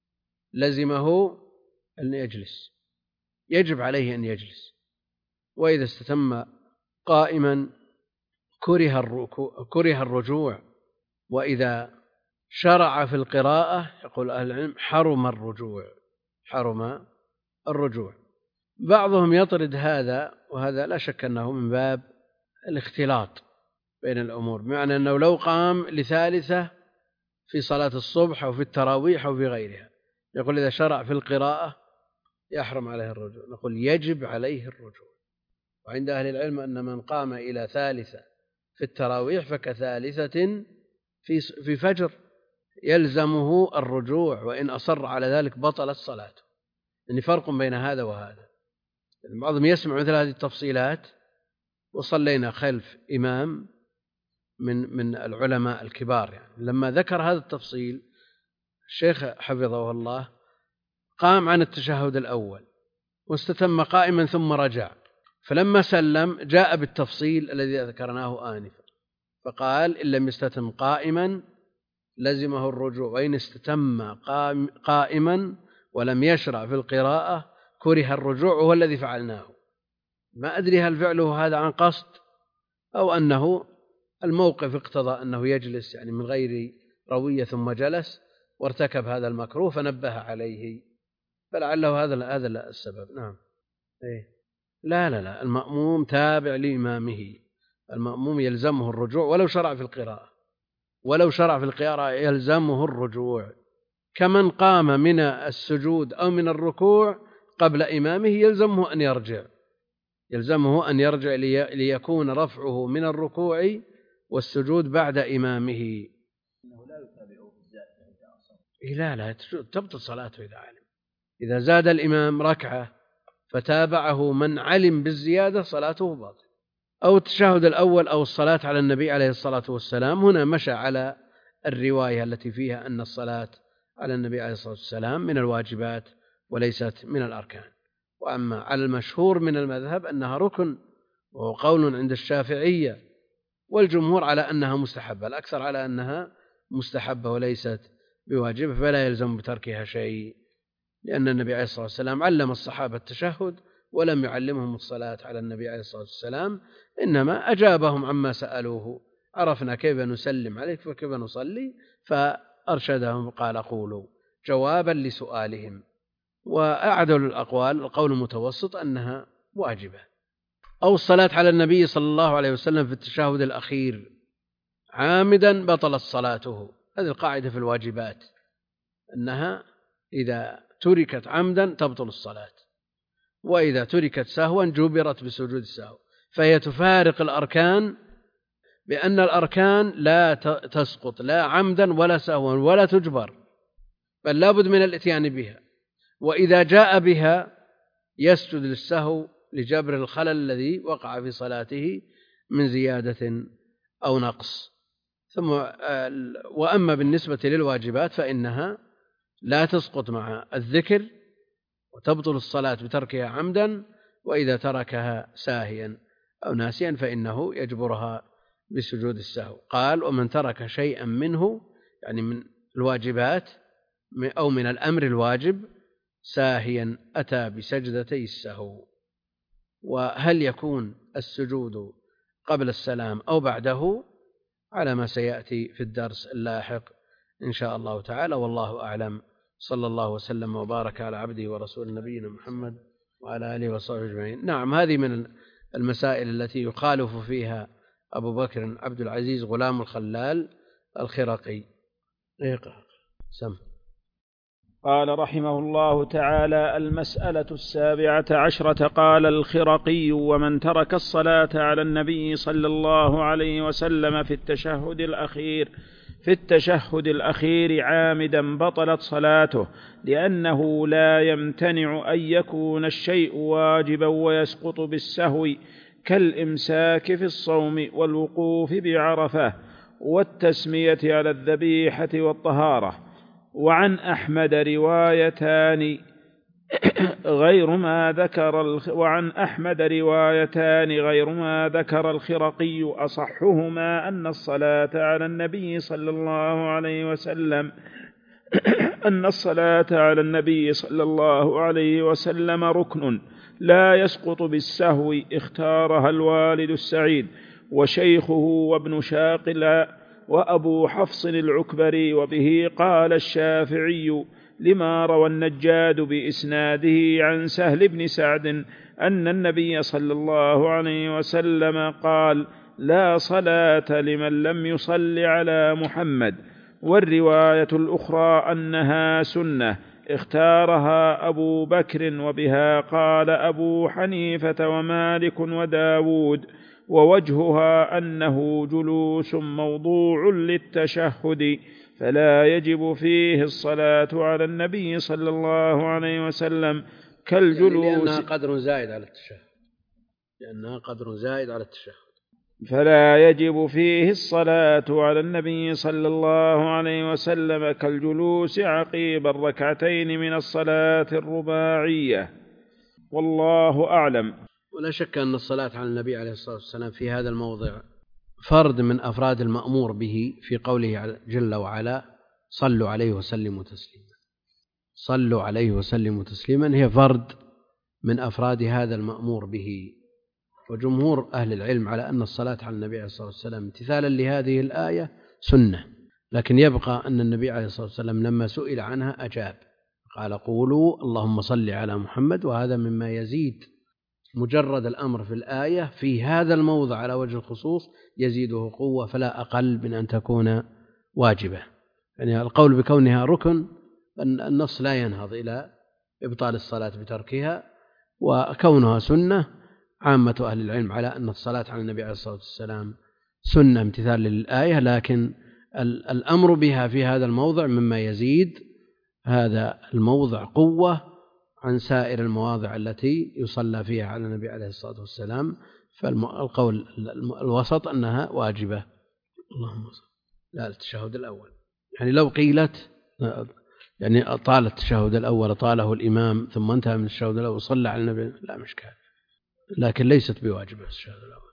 A: لزمه أن يجلس، يجب عليه أن يجلس، وإذا استتم قائما كره الركوع كره الرجوع، وإذا شرع في القراءة يقول أهل العلم حرم الرجوع حرم الرجوع. بعضهم يطرد هذا، وهذا لا شك أنه من باب الاختلاط بين الأمور، بمعنى أنه لو قام لثالثة في صلاة الصبح أو في التراويح أو في غيرها يقول إذا شرع في القراءة يحرم عليه الرجوع، نقول يجب عليه الرجوع. وعند أهل العلم أن من قام إلى ثالثة في التراويح فكثالثة في في فجر يلزمه الرجوع، وإن أصر على ذلك بطل الصلاة. يعني فرق بين هذا وهذا. بعضهم يسمع مثل هذه التفصيلات، وصلينا خلف إمام من من العلماء الكبار، يعني لما ذكر هذا التفصيل الشيخ حفظه الله قام عن التشهد الأول واستتم قائما ثم رجع، فلما سلم جاء بالتفصيل الذي ذكرناه آنفا، فقال إن لم يستتم قائما لزمه الرجوع، وإن استتم قائما ولم يشرع في القراءة كره الرجوع، وهو الذي فعلناه. ما أدري هل فعله هذا عن قصد أو أنه الموقف اقتضى أنه يجلس يعني من غير روية ثم جلس وارتكب هذا المكروه فنبه عليه، فلعله هذا هذا السبب. نعم. إيه؟ لا لا لا المأموم تابع لإمامه، المأموم يلزمه الرجوع ولو شرع في القراءة، ولو شرع في القراءة يلزمه الرجوع، كمن قام من السجود أو من الركوع قبل إمامه يلزمه أن يرجع، يلزمه أن يرجع ليكون رفعه من الركوع والسجود بعد إمامه.
D: إنه لا يتابعه في الزائدة إذا أصاب.
A: لا لا تبطل صلاته إذا علم، إذا زاد الإمام ركعة فتابعه من علم بالزيادة صلاته باطلة. أو التشهد الأول أو الصلاة على النبي عليه الصلاة والسلام، هنا مشى على الرواية التي فيها أن الصلاة على النبي عليه الصلاة والسلام من الواجبات وليست من الأركان. وأما على المشهور من المذهب أنها ركن، وهو قول عند الشافعية والجمهور على أنها مستحبة، الأكثر على أنها مستحبة وليست بواجبة، فلا يلزم بتركها شيء، لأن النبي عليه الصلاة والسلام علم الصحابة التشهد ولم يعلمهم الصلاة على النبي عليه الصلاة والسلام، إنما أجابهم عما سألوه، عرفنا كيف نسلم عليك وكيف نصلي، فأرشدهم قال قولوا جوابا لسؤالهم. وأعدل الأقوال القول المتوسط أنها واجبة. أو الصلاة على النبي صلى الله عليه وسلم في التشهد الأخير عامدا بطلت صلاته، هذه القاعدة في الواجبات أنها إذا تركت عمدا تبطل الصلاة، وإذا تركت سهوا جبرت بسجود السهو، فهي تفارق الأركان بأن الأركان لا تسقط لا عمدا ولا سهوا ولا تجبر، بل لابد من الاتيان بها، وإذا جاء بها يسجد للسهو لجبر الخلل الذي وقع في صلاته من زيادة أو نقص. ثم وأما بالنسبة للواجبات فإنها لا تسقط مع الذكر وتبطل الصلاة بتركها عمدا، وإذا تركها ساهيا أو ناسيا فإنه يجبرها بسجود السهو. قال ومن ترك شيئا منه يعني من الواجبات أو من الأمر الواجب ساهيا أتى بسجدتي السهو. وهل يكون السجود قبل السلام أو بعده على ما سيأتي في الدرس اللاحق إن شاء الله تعالى، والله أعلم. صلى الله وسلم وبارك على عبده ورسول نبينا محمد وعلى آله وصحبه أجمعين. نعم، هذه من المسائل التي يخالف فيها أبو بكر عبد العزيز غلام الخلال الخرقي. سم.
C: قال رحمه الله تعالى: المسألة السابعة عشرة. قال الخرقي: ومن ترك الصلاة على النبي صلى الله عليه وسلم في التشهد الأخير في التشهد الأخير عامدا بطلت صلاته، لأنه لا يمتنع أن يكون الشيء واجبا ويسقط بالسهو، كالإمساك في الصوم والوقوف بعرفة والتسمية على الذبيحة والطهارة. وعن أحمد روايتان غير ما ذكر وعن أحمد روايتان غير ما ذكر الخرقي، أصحهما أن الصلاة على النبي صلى الله عليه وسلم أن الصلاة على النبي صلى الله عليه وسلم ركن لا يسقط بالسهو، اختارها الوالد السعيد وشيخه وابن شاقل وأبو حفص العكبري، وبه قال الشافعي لما روى النجاد بإسناده عن سهل بن سعد أن النبي صلى الله عليه وسلم قال: لا صلاة لمن لم يصل على محمد. والرواية الأخرى أنها سنة اختارها أبو بكر، وبها قال أبو حنيفة ومالك وداود، ووجهها أنه جلوس موضوع للتشهد، فلا يجب فيه الصلاة على النبي صلى الله عليه وسلم كالجلوس،
A: يعني لأنها قدر زائد على التشهد لأنها قدر زائد على التشهد
C: فلا يجب فيه الصلاة على النبي صلى الله عليه وسلم كالجلوس عقيب الركعتين من الصلاة الرباعية، والله أعلم.
A: ولا شك أن الصلاة على النبي عليه الصلاة والسلام في هذا الموضع فرد من أفراد المأمور به في قوله جل وعلا: صلوا عليه وسلموا تسليما. صلوا عليه وسلموا تسليما هي فرد من أفراد هذا المأمور به، وجمهور أهل العلم على أن الصلاة على النبي عليه الصلاة والسلام امتثالا لهذه الآية سنة، لكن يبقى أن النبي عليه الصلاة والسلام لما سئل عنها أجاب قال قولوا اللهم صل على محمد، وهذا مما يزيد مجرد الأمر في الآية في هذا الموضع على وجه الخصوص يزيده قوة فلا أقل من أن تكون واجبة. يعني القول بكونها ركن النص لا ينهض إلى إبطال الصلاة بتركها، وكونها سنة عامة أهل العلم على أن الصلاة على النبي عليه الصلاة والسلام سنة امتثال للآية، لكن الأمر بها في هذا الموضع مما يزيد هذا الموضع قوة عن سائر المواضع التي يصلى فيها على النبي عليه الصلاة والسلام. فالقول الوسط أنها واجبة. اللهم صل. لا التشهد الأول، يعني لو قيلت يعني طال التشهد الأول طاله الإمام ثم انتهى من التشهد الأول وصلى على النبي لا مشكلة، لكن ليست بواجبة التشهد الأول.